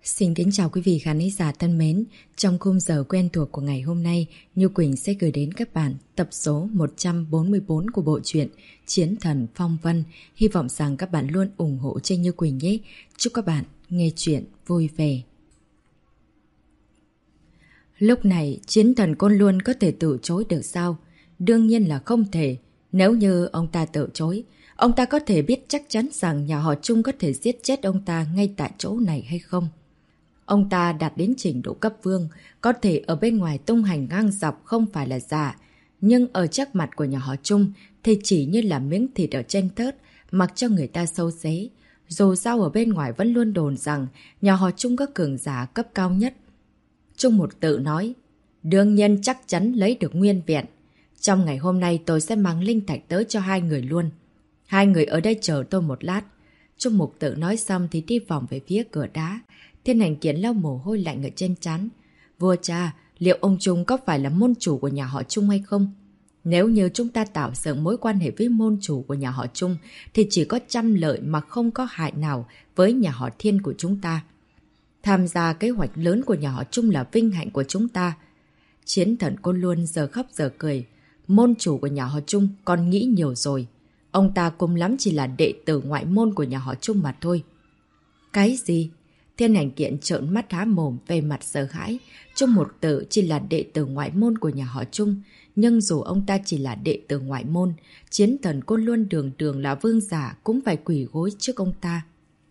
Xin kính chào quý vị khán giả thân mến. Trong khung giờ quen thuộc của ngày hôm nay, Như Quỳnh sẽ gửi đến các bạn tập số 144 của bộ truyện Chiến Thần Phong Vân. Hy vọng rằng các bạn luôn ủng hộ cho Như Quỳnh nhé. Chúc các bạn nghe chuyện vui vẻ. Lúc này, Chiến Thần Côn Luân có thể từ chối được sao? Đương nhiên là không thể. Nếu như ông ta từ chối, ông ta có thể biết chắc chắn rằng nhà họ Trung có thể giết chết ông ta ngay tại chỗ này hay không? Ông ta đạt đến trình độ cấp vương, có thể ở bên ngoài tung hành ngang dọc không phải là giả, nhưng ở trước mặt của nhà họ Trung thì chỉ như là miếng thịt ở trên thớt, mặc cho người ta sâu xé. Dù sao ở bên ngoài vẫn luôn đồn rằng nhà họ Trung có cường giả cấp cao nhất. Trung Một Tự nói, đương nhiên chắc chắn lấy được nguyên vẹn. Trong ngày hôm nay tôi sẽ mang linh thạch tới cho hai người luôn. Hai người ở đây chờ tôi một lát. Trung Mục Tự nói xong thì đi vòng về phía cửa đá. Thiên Hành Kiện lau mồ hôi lạnh ở trên trán. Vua cha, liệu ông Trung có phải là môn chủ của nhà họ Trung hay không? Nếu như chúng ta tạo dựng mối quan hệ với môn chủ của nhà họ Trung thì chỉ có trăm lợi mà không có hại nào với nhà họ Thiên của chúng ta. Tham gia kế hoạch lớn của nhà họ Trung là vinh hạnh của chúng ta. Chiến Thần Côn Luân giờ khóc giờ cười. Môn chủ của nhà họ Trung còn nghĩ nhiều rồi. Ông ta cùng lắm chỉ là đệ tử ngoại môn của nhà họ Trung mà thôi. Cái gì? Thiên Hành Kiện trợn mắt há mồm về mặt sợ hãi. Trung Một Tự chỉ là đệ tử ngoại môn của nhà họ Trung. Nhưng dù ông ta chỉ là đệ tử ngoại môn, Chiến Thần Côn Luân đường đường là vương giả cũng phải quỳ gối trước ông ta.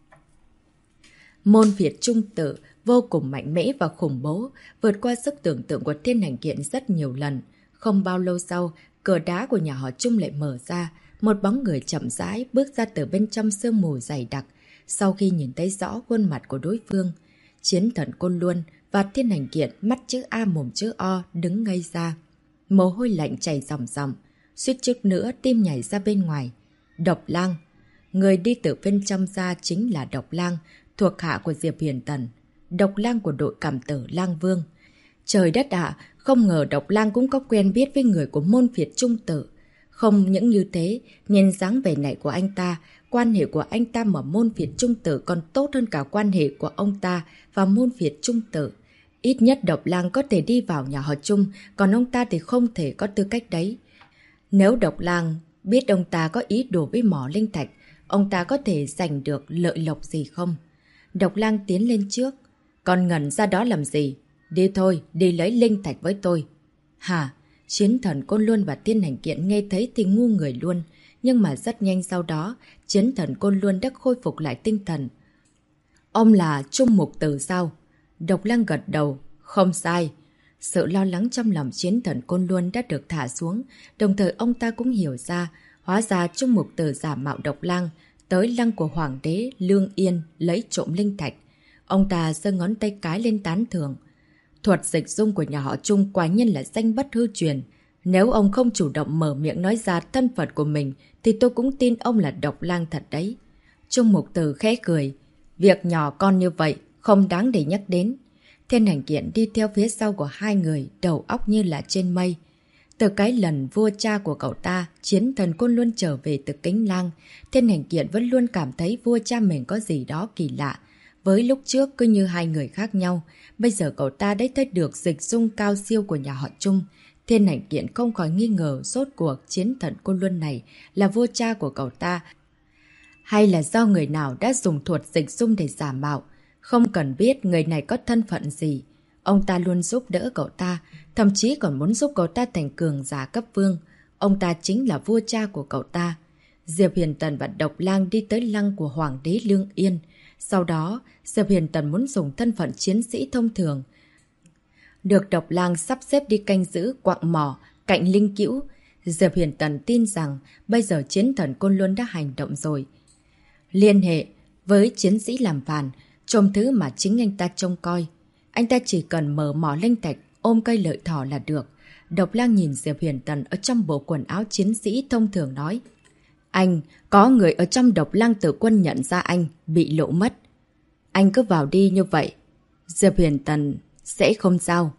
Môn Việt Trung Tự vô cùng mạnh mẽ và khủng bố, vượt qua sức tưởng tượng của Thiên Hành Kiện rất nhiều lần. Không bao lâu sau, cửa đá của nhà họ Trung lại mở ra. Một bóng người chậm rãi bước ra từ bên trong sương mù dày đặc. Sau khi nhìn thấy rõ khuôn mặt của đối phương, Chiến Thần Côn Luân và Thiên Hành Kiện mắt chữ A mồm chữ O đứng ngây ra. Mồ hôi lạnh chảy ròng ròng, suýt chút nữa tim nhảy ra bên ngoài. Độc Lang. Người đi từ bên trong ra chính là Độc Lang, thuộc hạ của Diệp Huyền Tần. Độc Lang của đội cảm tử Lang Vương. Trời đất ạ, không ngờ Độc Lang cũng có quen biết với người của môn Việt Trung Tự. Không những như thế, nhìn dáng vẻ này của anh ta, quan hệ của anh ta mở môn Việt Trung Tự còn tốt hơn cả quan hệ của ông ta và môn Việt Trung Tự. Ít nhất Độc Lang có thể đi vào nhà họ Trung, còn ông ta thì không thể có tư cách đấy. Nếu Độc Lang biết ông ta có ý đồ với mỏ linh thạch, ông ta có thể giành được lợi lộc gì không? Độc Lang tiến lên trước. Còn ngẩn ra đó làm gì? Đi thôi, đi lấy linh thạch với tôi. Hả? Chiến Thần Côn Luân và Thiên Hành Kiện nghe thấy thì ngu người luôn. Nhưng mà rất nhanh sau đó, Chiến Thần Côn Luân đã khôi phục lại tinh thần. Ông là Trung Mục Tự sao? Độc Lang gật đầu. Không sai. Sự lo lắng trong lòng Chiến Thần Côn Luân đã được thả xuống. Đồng thời ông ta cũng hiểu ra, hóa ra Trung Mục Tự giả mạo Độc Lang, tới lăng của Hoàng đế Lương Yên lấy trộm linh thạch. Ông ta giơ ngón tay cái lên tán thưởng. Thuật dịch dung của nhà họ Trung quả nhiên là danh bất hư truyền. Nếu ông không chủ động mở miệng nói ra thân phận của mình, thì tôi cũng tin ông là Độc Lang thật đấy. Trung Mục Tự khẽ cười. Việc nhỏ con như vậy, không đáng để nhắc đến. Thiên Hành Kiện đi theo phía sau của hai người, đầu óc như là trên mây. Từ cái lần vua cha của cậu ta, Chiến Thần Côn Luân trở về từ Kính Lang, Thiên Hành Kiện vẫn luôn cảm thấy vua cha mình có gì đó kỳ lạ. Với lúc trước cứ như hai người khác nhau, bây giờ cậu ta đã thấy được dịch dung cao siêu của nhà họ Trung. Thiên Hành Kiện không khỏi nghi ngờ rốt cuộc Chiến Thần Côn Luân này là vua cha của cậu ta, hay là do người nào đã dùng thuật dịch dung để giả mạo. Không cần biết người này có thân phận gì, ông ta luôn giúp đỡ cậu ta, thậm chí còn muốn giúp cậu ta thành cường giả cấp vương. Ông ta chính là vua cha của cậu ta. Diệp Huyền Tần và Độc Lang đi tới lăng của Hoàng đế Lương Yên. Sau đó, Diệp Huyền Tần muốn dùng thân phận chiến sĩ thông thường, được Độc Lang sắp xếp đi canh giữ quặng mỏ cạnh Linh Cữu. Diệp Huyền Tần tin rằng bây giờ Chiến Thần Côn Luân đã hành động rồi. Liên hệ với chiến sĩ làm phản, trộm thứ mà chính anh ta trông coi. Anh ta chỉ cần mở mỏ linh thạch, ôm cây lợi thỏ là được. Độc Lang nhìn Diệp Huyền Tần ở trong bộ quần áo chiến sĩ thông thường nói. Anh, có người ở trong Độc Lang Tử Quân nhận ra anh, bị lộ mất. Anh cứ vào đi như vậy. Diệp Huyền Tần sẽ không sao.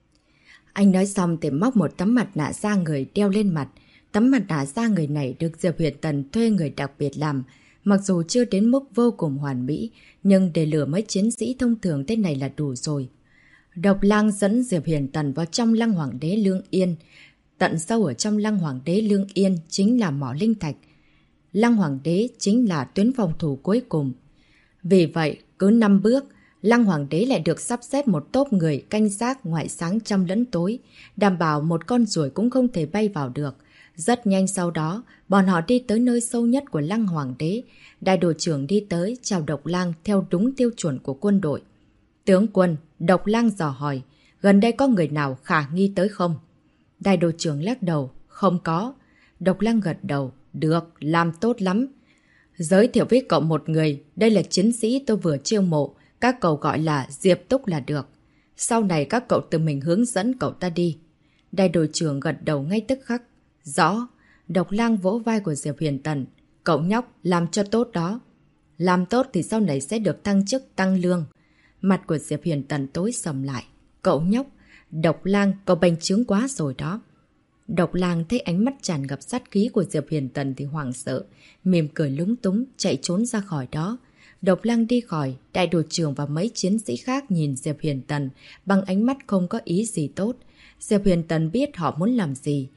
Anh nói xong thì móc một tấm mặt nạ da người đeo lên mặt. Tấm mặt nạ da người này được Diệp Huyền Tần thuê người đặc biệt làm. Mặc dù chưa đến mức vô cùng hoàn mỹ, nhưng để lừa mấy chiến sĩ thông thường thế này là đủ rồi. Độc Lang dẫn Diệp Huyền Tần vào trong lăng hoàng đế Lương Yên. Tận sâu ở trong lăng hoàng đế Lương Yên chính là mỏ linh thạch. Lăng hoàng đế chính là tuyến phòng thủ cuối cùng. Vì vậy, cứ 5 bước, lăng hoàng đế lại được sắp xếp một tốp người canh gác ngoại sáng trong lẫn tối, đảm bảo một con ruồi cũng không thể bay vào được. Rất nhanh sau đó, bọn họ đi tới nơi sâu nhất của lăng hoàng đế. Đại đội trưởng đi tới chào Độc Lang theo đúng tiêu chuẩn của quân đội. Tướng quân, Độc Lang dò hỏi, gần đây có người nào khả nghi tới không? Đại đội trưởng lắc đầu, không có. Độc Lang gật đầu, được, làm tốt lắm. Giới thiệu với cậu một người, đây là chiến sĩ tôi vừa chiêu mộ, các cậu gọi là Diệp Túc là được. Sau này các cậu tự mình hướng dẫn cậu ta đi. Đại đội trưởng gật đầu ngay tức khắc. Rõ. Độc Lang vỗ vai của Diệp Huyền Tần. Cậu nhóc, làm cho tốt đó. Làm tốt thì sau này sẽ được tăng chức, tăng lương. Mặt của Diệp Huyền Tần tối sầm lại. Cậu nhóc, Độc Lang, cậu bành trướng quá rồi đó. Độc Lang thấy ánh mắt tràn ngập sát khí của Diệp Huyền Tần thì hoảng sợ, mỉm cười lúng túng, chạy trốn ra khỏi đó. Độc Lang đi khỏi, đại đội trưởng và mấy chiến sĩ khác nhìn Diệp Huyền Tần bằng ánh mắt không có ý gì tốt. Diệp Huyền Tần biết họ muốn làm gì.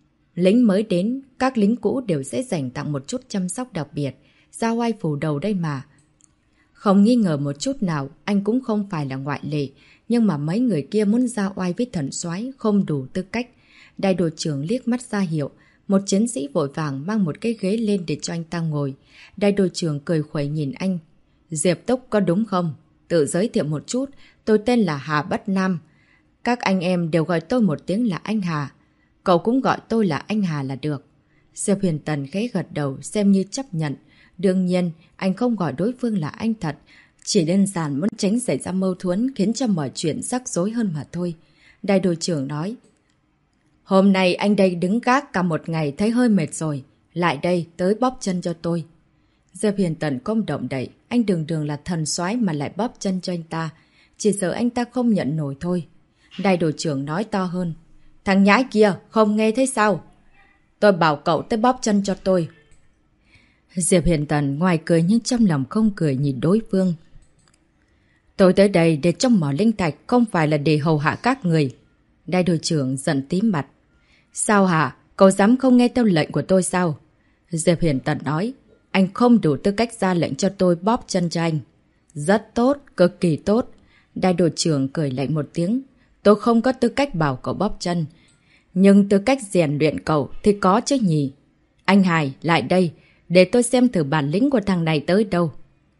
Lính mới đến, các lính cũ đều sẽ dành tặng một chút chăm sóc đặc biệt. Giao oai phủ đầu đây mà. Không nghi ngờ một chút nào, anh cũng không phải là ngoại lệ. Nhưng mà mấy người kia muốn giao oai với thần soái không đủ tư cách. Đại đội trưởng liếc mắt ra hiệu. Một chiến sĩ vội vàng mang một cái ghế lên để cho anh ta ngồi. Đại đội trưởng cười khuẩy nhìn anh. Diệp Túc có đúng không? Tự giới thiệu một chút. Tôi tên là Hà Bất Nam. Các anh em đều gọi tôi một tiếng là anh Hà. Cậu cũng gọi tôi là anh Hà là được. Diệp Huyền Tần khẽ gật đầu xem như chấp nhận. Đương nhiên, anh không gọi đối phương là anh thật. Chỉ đơn giản muốn tránh xảy ra mâu thuẫn khiến cho mọi chuyện rắc rối hơn mà thôi. Đại đội trưởng nói. Hôm nay anh đây đứng gác cả một ngày thấy hơi mệt rồi. Lại đây tới bóp chân cho tôi. Diệp Huyền Tần không động đậy. Anh đường là thần soái mà lại bóp chân cho anh ta. Chỉ sợ anh ta không nhận nổi thôi. Đại đội trưởng nói to hơn. Thằng nhãi kia không nghe thấy sao? Tôi bảo cậu tới bóp chân cho tôi. Diệp Huyền Tần ngoài cười nhưng trong lòng không cười nhìn đối phương. Tôi tới đây để trong mỏ linh thạch không phải là để hầu hạ các người. Đại đội trưởng giận tím mặt. Sao hả? Cậu dám không nghe theo lệnh của tôi sao? Diệp Huyền Tần nói. Anh không đủ tư cách ra lệnh cho tôi bóp chân cho anh. Rất tốt, cực kỳ tốt. Đại đội trưởng cười lạnh một tiếng. Tôi không có tư cách bảo cậu bóp chân. Nhưng tư cách rèn luyện cậu thì có chứ nhỉ. Anh Hải, lại đây. Để tôi xem thử bản lĩnh của thằng này tới đâu.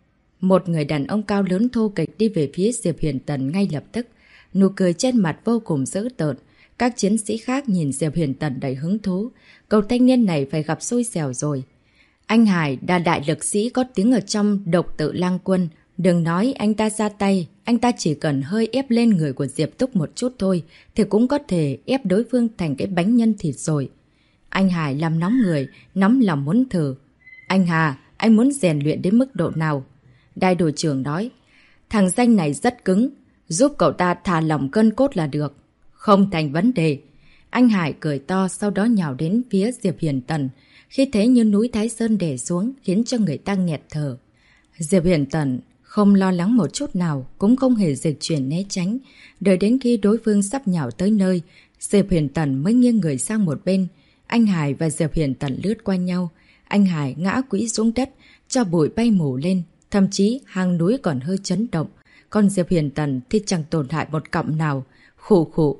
Một người đàn ông cao lớn thô kịch đi về phía Diệp Huyền Tần ngay lập tức. Nụ cười trên mặt vô cùng dữ tợn. Các chiến sĩ khác nhìn Diệp Huyền Tần đầy hứng thú. Cậu thanh niên này phải gặp xui xẻo rồi. Anh Hải là đại lực sĩ có tiếng ở trong độc tự lang quân. Đừng nói anh ta ra tay, anh ta chỉ cần hơi ép lên người của Diệp Túc một chút thôi thì cũng có thể ép đối phương thành cái bánh nhân thịt rồi. Anh Hải làm nóng người, nóng lòng muốn thử. Anh Hà, anh muốn rèn luyện đến mức độ nào? Đại đội trưởng nói, thằng danh này rất cứng, giúp cậu ta thả lỏng cơn cốt là được. Không thành vấn đề. Anh Hải cười to sau đó nhào đến phía Diệp Huyền Tần. Khi thế như núi Thái Sơn đè xuống khiến cho người ta nghẹt thở. Diệp Huyền Tần không lo lắng một chút nào, cũng không hề dịch chuyển né tránh. Đợi đến khi đối phương sắp nhào tới nơi, Diệp Huyền Tần mới nghiêng người sang một bên. Anh Hải và Diệp Huyền Tần lướt qua nhau. Anh Hải ngã quỵ xuống đất, cho bụi bay mù lên. Thậm chí hang núi còn hơi chấn động. Còn Diệp Huyền Tần thì chẳng tổn hại một cọng nào. Khủ khủ.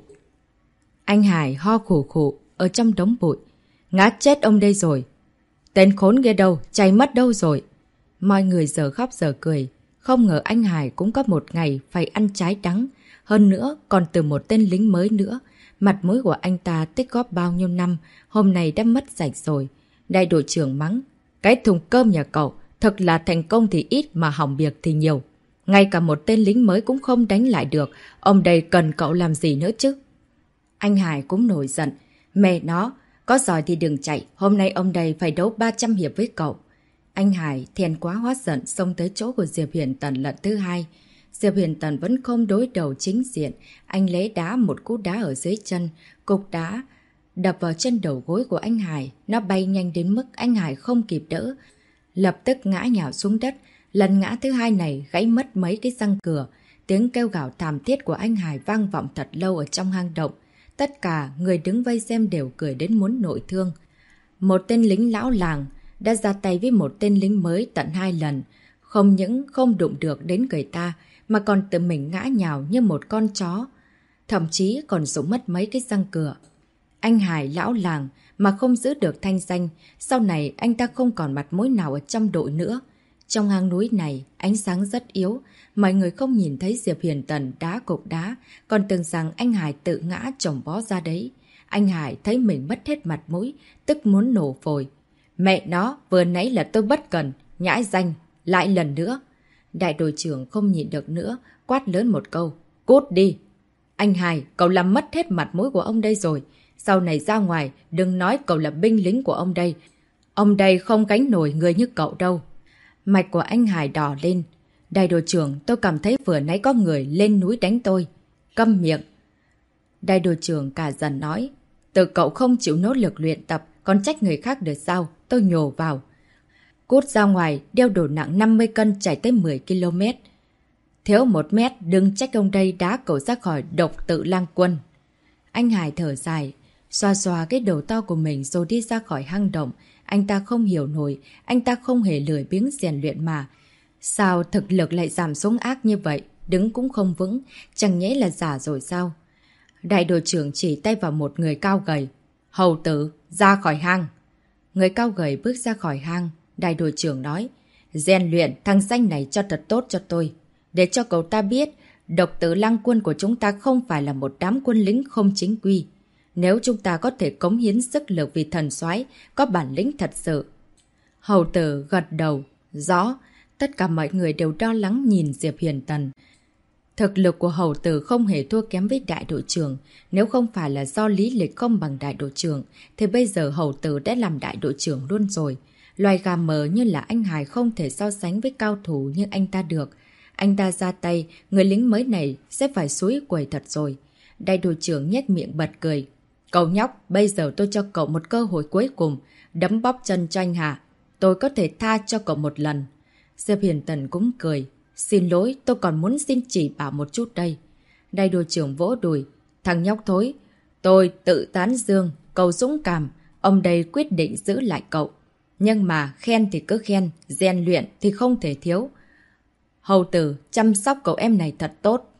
Anh Hải ho khủ khủ ở trong đống bụi. Ngã chết ông đây rồi. Tên khốn kia đâu, chạy mất đâu rồi. Mọi người giờ khóc giờ cười. Không ngờ anh Hải cũng có một ngày phải ăn trái đắng. Hơn nữa còn từ một tên lính mới nữa. Mặt mũi của anh ta tích góp bao nhiêu năm, hôm nay đã mất sạch rồi. Đại đội trưởng mắng. Cái thùng cơm nhà cậu, thật là thành công thì ít mà hỏng việc thì nhiều. Ngay cả một tên lính mới cũng không đánh lại được. Ông đây cần cậu làm gì nữa chứ? Anh Hải cũng nổi giận. Mẹ nó, có giỏi thì đừng chạy. Hôm nay ông đây phải đấu 300 hiệp với cậu. Anh Hải thèn quá hóa giận xông tới chỗ của Diệp Huyền Tần lần thứ hai. Diệp Huyền Tần vẫn không đối đầu chính diện. Anh lấy đá một cú đá ở dưới chân. Cục đá đập vào chân đầu gối của anh Hải. Nó bay nhanh đến mức anh Hải không kịp đỡ. lập tức ngã nhào xuống đất. Lần ngã thứ hai này gãy mất mấy cái răng cửa. Tiếng kêu gào thảm thiết của anh Hải vang vọng thật lâu ở trong hang động. Tất cả người đứng vây xem đều cười đến muốn nội thương. Một tên lính lão làng đã ra tay với một tên lính mới tận 2 lần. Không những không đụng được đến người ta, mà còn tự mình ngã nhào như một con chó. Thậm chí còn dùng mất mấy cái răng cửa. Anh Hải lão làng mà không giữ được thanh danh, sau này anh ta không còn mặt mũi nào ở trong đội nữa. Trong hang núi này, ánh sáng rất yếu, mọi người không nhìn thấy Diệp Huyền Tần đá cục đá, còn tưởng rằng anh Hải tự ngã chồng vó ra đấy. Anh Hải thấy mình mất hết mặt mũi, tức muốn nổ phổi. Mẹ nó, vừa nãy là tôi bất cẩn, nhãi danh, lại lần nữa. Đại đội trưởng không nhịn được nữa, quát lớn một câu, cút đi. Anh Hải, cậu làm mất hết mặt mũi của ông đây rồi. Sau này ra ngoài, đừng nói cậu là binh lính của ông đây. Ông đây không gánh nổi người như cậu đâu. Mạch của anh Hải đỏ lên. Đại đội trưởng, tôi cảm thấy vừa nãy có người lên núi đánh tôi. Câm miệng. Đại đội trưởng cả dần nói. Từ cậu không chịu nỗ lực luyện tập, còn trách người khác được sao? Tôi nhổ vào. Cút ra ngoài, đeo đồ nặng 50 cân chạy tới 10 km. Thiếu 1 mét, đừng trách ông đây đá cậu ra khỏi độc tự lang quân. Anh Hải thở dài, xoa xoa cái đầu to của mình rồi đi ra khỏi hang động. Anh ta không hiểu nổi, anh ta không hề lười biếng rèn luyện mà. Sao thực lực lại giảm xuống ác như vậy? Đứng cũng không vững, chẳng nhẽ là giả rồi sao? Đại đội trưởng chỉ tay vào một người cao gầy. Hầu tử, ra khỏi hang. Người cao gầy bước ra khỏi hang. Đại đội trưởng nói, rèn luyện thằng danh này cho thật tốt cho tôi. Để cho cậu ta biết, độc tử lang quân của chúng ta không phải là một đám quân lính không chính quy. Nếu chúng ta có thể cống hiến sức lực vì thần soái, có bản lĩnh thật sự. Hầu tử gật đầu, rõ. Tất cả mọi người đều lo lắng nhìn Diệp Huyền Tần. Thực lực của hầu tử không hề thua kém với đại đội trưởng. Nếu không phải là do lý lịch không bằng đại đội trưởng, thì bây giờ hầu tử đã làm đại đội trưởng luôn rồi. Loài gà mờ như là anh Hải không thể so sánh với cao thủ như anh ta được. Anh ta ra tay, người lính mới này sẽ phải xúi quẩy thật rồi. Đại đội trưởng nhếch miệng bật cười. Cậu nhóc, bây giờ tôi cho cậu một cơ hội cuối cùng. Đấm bóp chân cho anh Hà. Tôi có thể tha cho cậu một lần. Diệp Huyền Tần cũng cười. Xin lỗi, tôi còn muốn xin chỉ bảo một chút đây. Đại đội trưởng vỗ đùi. Thằng nhóc thối. Tôi tự tán dương, cậu dũng cảm. Ông đây quyết định giữ lại cậu. Nhưng mà khen thì cứ khen, rèn luyện thì không thể thiếu. Hầu tử, chăm sóc cậu em này thật tốt.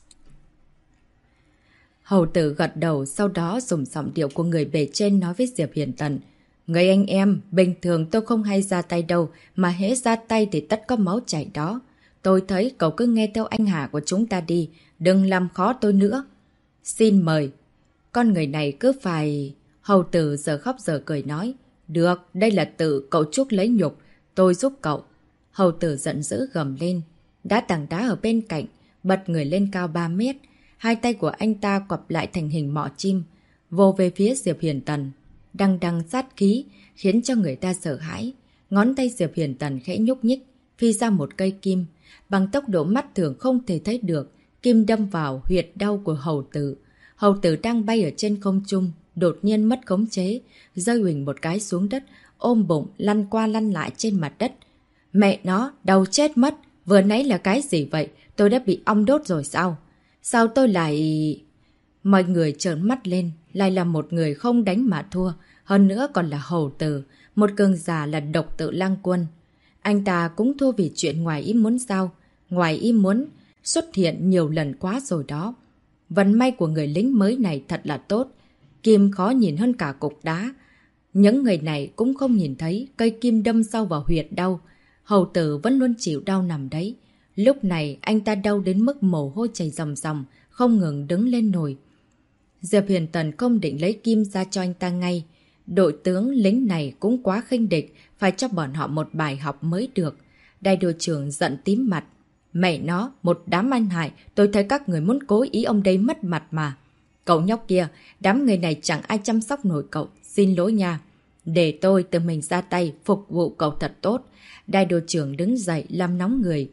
Hầu tử gật đầu, sau đó dùng giọng điệu của người bề trên nói với Diệp Huyền Tần. Người anh em, bình thường tôi không hay ra tay đâu, mà hễ ra tay thì tất có máu chảy đó. Tôi thấy cậu cứ nghe theo anh Hà của chúng ta đi, đừng làm khó tôi nữa. Xin mời. Con người này cứ phải... Hầu tử giờ khóc giờ cười nói. Được, đây là tự cậu chuốc lấy nhục, tôi giúp cậu. Hầu tử giận dữ gầm lên. Đá tảng đá ở bên cạnh, bật người lên cao 3 mét. Hai tay của anh ta quặp lại thành hình mỏ chim, vô về phía Diệp Huyền Tần. Đằng đằng sát khí, khiến cho người ta sợ hãi. Ngón tay Diệp Huyền Tần khẽ nhúc nhích, phi ra một cây kim. Bằng tốc độ mắt thường không thể thấy được, kim đâm vào huyệt đau của hầu tử. Hầu tử đang bay ở trên không trung, đột nhiên mất khống chế, rơi huỳnh một cái xuống đất, ôm bụng lăn qua lăn lại trên mặt đất. Mẹ nó, đầu chết mất, vừa nãy là cái gì vậy? Tôi đã bị ong đốt rồi sao? Sao tôi lại... Mọi người trợn mắt lên, lại là một người không đánh mà thua, hơn nữa còn là hầu tử, một cường giả là độc tự lang quân. Anh ta cũng thua vì chuyện ngoài ý muốn sao? Ngoài ý muốn, xuất hiện nhiều lần quá rồi đó. Vận may của người lính mới này thật là tốt, kim khó nhìn hơn cả cục đá. Những người này cũng không nhìn thấy cây kim đâm sâu vào huyệt đau. Hầu tử vẫn luôn chịu đau nằm đấy. Lúc này anh ta đau đến mức mồ hôi chảy ròng ròng, không ngừng đứng lên nổi. Diệp Huyền Tần không định lấy kim ra cho anh ta ngay. Đội tướng lính này cũng quá khinh địch, phải cho bọn họ một bài học mới được. Đại đội trưởng giận tím mặt. Mẹ nó, một đám anh hại, tôi thấy các người muốn cố ý ông đây mất mặt mà. Cậu nhóc kia, đám người này chẳng ai chăm sóc nổi cậu, xin lỗi nha. Để tôi tự mình ra tay, phục vụ cậu thật tốt. Đại đội trưởng đứng dậy làm nóng người.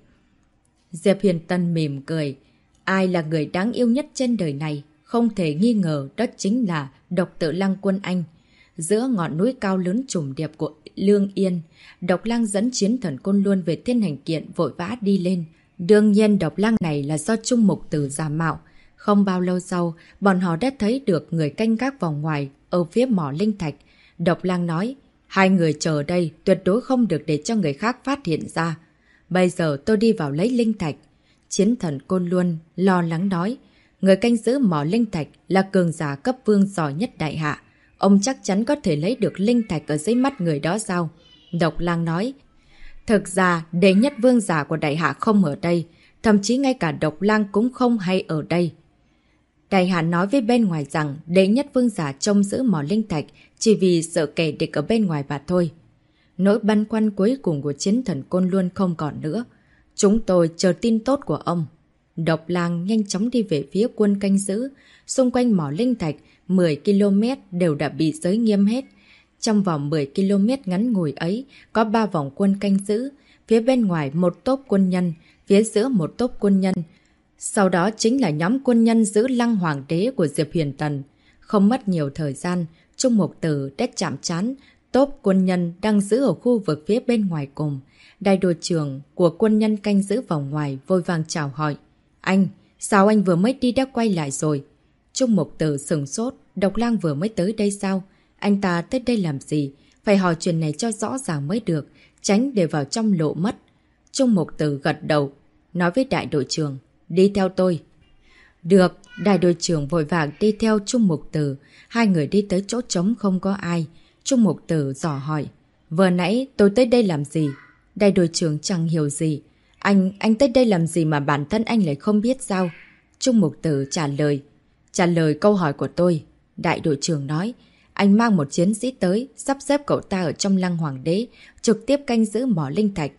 Diệp Huyền Tân mỉm cười. Ai là người đáng yêu nhất trên đời này? Không thể nghi ngờ đó chính là độc tự lang quân anh. giữa ngọn núi cao lớn trùng điệp của Lương Yên. Độc Lang dẫn chiến thần Côn Luân về Thiên Hành Kiện vội vã đi lên. Đương nhiên Độc Lang này là do Trung Mục Tử giả mạo. Không bao lâu sau, bọn họ đã thấy được người canh gác vòng ngoài ở phía mỏ linh thạch. Độc Lang nói, hai người chờ ở đây tuyệt đối không được để cho người khác phát hiện ra. Bây giờ tôi đi vào lấy linh thạch. Chiến thần Côn Luân lo lắng nói, người canh giữ mỏ linh thạch là cường giả cấp vương giỏi nhất đại hạ. Ông chắc chắn có thể lấy được linh thạch ở dưới mắt người đó sao? Độc Lang nói, thực ra đệ nhất vương giả của đại hạ không ở đây, thậm chí ngay cả Độc Lang cũng không hay ở đây. Đại hạ nói với bên ngoài rằng đệ nhất vương giả trông giữ mỏ linh thạch chỉ vì sợ kẻ địch ở bên ngoài mà thôi. Nỗi băn khoăn cuối cùng của chiến thần Côn Luân không còn nữa. Chúng tôi chờ tin tốt của ông. Độc Lang nhanh chóng đi về phía quân canh giữ. Xung quanh mỏ linh thạch 10 km đều đã bị giới nghiêm hết. Trong vòng 10 km ngắn ngủi ấy có 3 vòng quân canh giữ. Phía bên ngoài một tốp quân nhân, phía giữa một tốp quân nhân. Sau đó chính là nhóm quân nhân giữ Lăng Hoàng đế của Diệp Huyền Tần. Không mất nhiều thời gian, Trung Mục Tử đã chạm trán tốp quân nhân đang giữ ở khu vực phía bên ngoài cùng. Đại đội trưởng của quân nhân canh giữ vòng ngoài vội vàng chào hỏi. Anh, sao anh vừa mới đi đã quay lại rồi? Trung Mục Tử sửng sốt, Độc Lang vừa mới tới đây sao? Anh ta tới đây làm gì? Phải hỏi chuyện này cho rõ ràng mới được, tránh để vào trong lộ mất. Trung Mục Tử gật đầu, nói với đại đội trưởng, đi theo tôi. Được, đại đội trưởng vội vàng đi theo Trung Mục Tử. Hai người đi tới chỗ trống không có ai. Trung Mục Tử dò hỏi, vừa nãy tôi tới đây làm gì? Đại đội trưởng chẳng hiểu gì. Anh tới đây làm gì mà bản thân anh lại không biết sao? Trung Mục Tử trả lời câu hỏi của tôi. Đại đội trưởng nói, anh mang một chiến sĩ tới, sắp xếp cậu ta ở trong Lăng Hoàng đế, trực tiếp canh giữ mỏ linh thạch.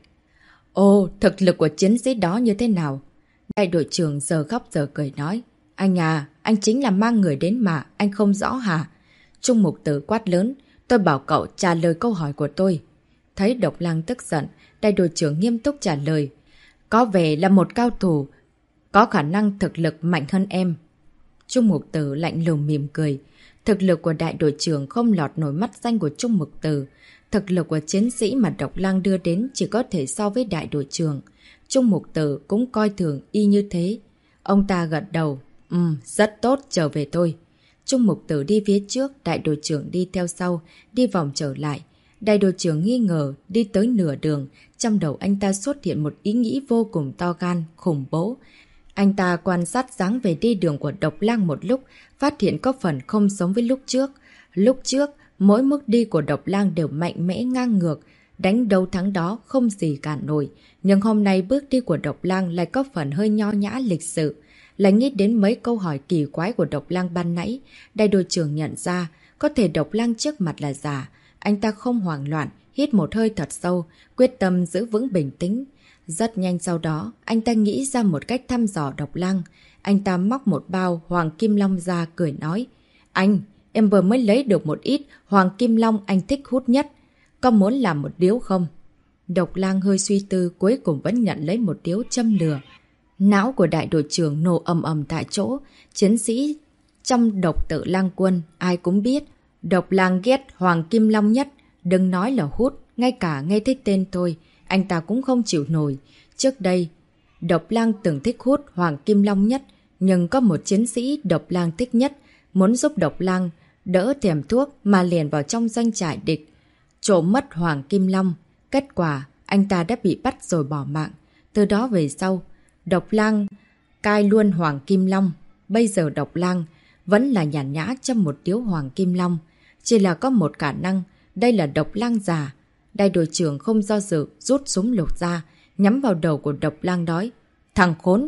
Ồ, thực lực của chiến sĩ đó như thế nào? Đại đội trưởng giờ khóc giờ cười nói, anh à, anh chính là mang người đến mà, anh không rõ hả? Trung Mục Tử quát lớn, tôi bảo cậu trả lời câu hỏi của tôi. Thấy Độc Lang tức giận, đại đội trưởng nghiêm túc trả lời, có vẻ là một cao thủ, có khả năng thực lực mạnh hơn em. Trung Mục Tử lạnh lùng mỉm cười. Thực lực của đại đội trưởng không lọt nổi mắt xanh của Trung Mục Tử. Thực lực của chiến sĩ mà Độc Lang đưa đến chỉ có thể so với đại đội trưởng. Trung Mục Tử cũng coi thường y như thế. Ông ta gật đầu. Rất tốt, trở về thôi. Trung Mục Tử đi phía trước, đại đội trưởng đi theo sau, đi vòng trở lại. Đại đội trưởng nghi ngờ, đi tới nửa đường, trong đầu anh ta xuất hiện một ý nghĩ vô cùng to gan, khủng bố. Anh ta quan sát dáng về đi đường của Độc Lang một lúc, phát hiện có phần không giống với lúc trước. Lúc trước, mỗi bước đi của Độc Lang đều mạnh mẽ ngang ngược, đánh đâu thắng đó không gì cản nổi. Nhưng hôm nay bước đi của Độc Lang lại có phần hơi nho nhã lịch sự. Lại nghĩ đến mấy câu hỏi kỳ quái của Độc Lang ban nãy, đại đội trưởng nhận ra, có thể Độc Lang trước mặt là giả. Anh ta không hoảng loạn, hít một hơi thật sâu, quyết tâm giữ vững bình tĩnh. Rất nhanh sau đó, anh ta nghĩ ra một cách thăm dò Độc Lang. Anh ta móc một bao Hoàng Kim Long ra cười nói, anh, em vừa mới lấy được một ít Hoàng Kim Long anh thích hút nhất. Có muốn làm một điếu không? Độc Lang hơi suy tư cuối cùng vẫn nhận lấy một điếu châm lửa. Não của đại đội trưởng nổ ầm ầm tại chỗ. Chiến sĩ trong Độc Tự Lang quân ai cũng biết Độc Lang ghét Hoàng Kim Long nhất. Đừng nói là hút, ngay cả nghe thấy tên thôi anh ta cũng không chịu nổi. Trước đây Độc Lang từng thích hút Hoàng Kim Long nhất, nhưng có một chiến sĩ Độc Lang thích nhất muốn giúp Độc Lang đỡ thèm thuốc mà liền vào trong doanh trại địch, trộm mất Hoàng Kim Long. Kết quả anh ta đã bị bắt rồi bỏ mạng. Từ đó về sau Độc Lang cai luôn Hoàng Kim Long. Bây giờ Độc Lang vẫn là nhàn nhã châm một điếu Hoàng Kim Long. Chỉ là có một khả năng, đây là Độc Lang già. Đại đội trưởng không do dự rút súng lục ra, nhắm vào đầu của Độc Lang nói, thằng khốn!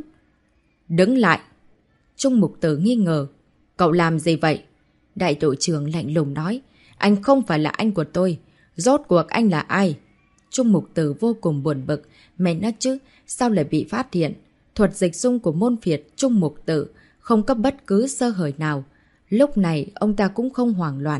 Đứng lại! Trung Mục Tử nghi ngờ, cậu làm gì vậy? Đại đội trưởng lạnh lùng nói, anh không phải là anh của tôi. Rốt cuộc anh là ai? Trung Mục Tử vô cùng buồn bực, mẹ nó chứ, sao lại bị phát hiện? Thuật dịch dung của môn phiệt Trung Mục Tử không có bất cứ sơ hở nào. Lúc này ông ta cũng không hoảng loạn.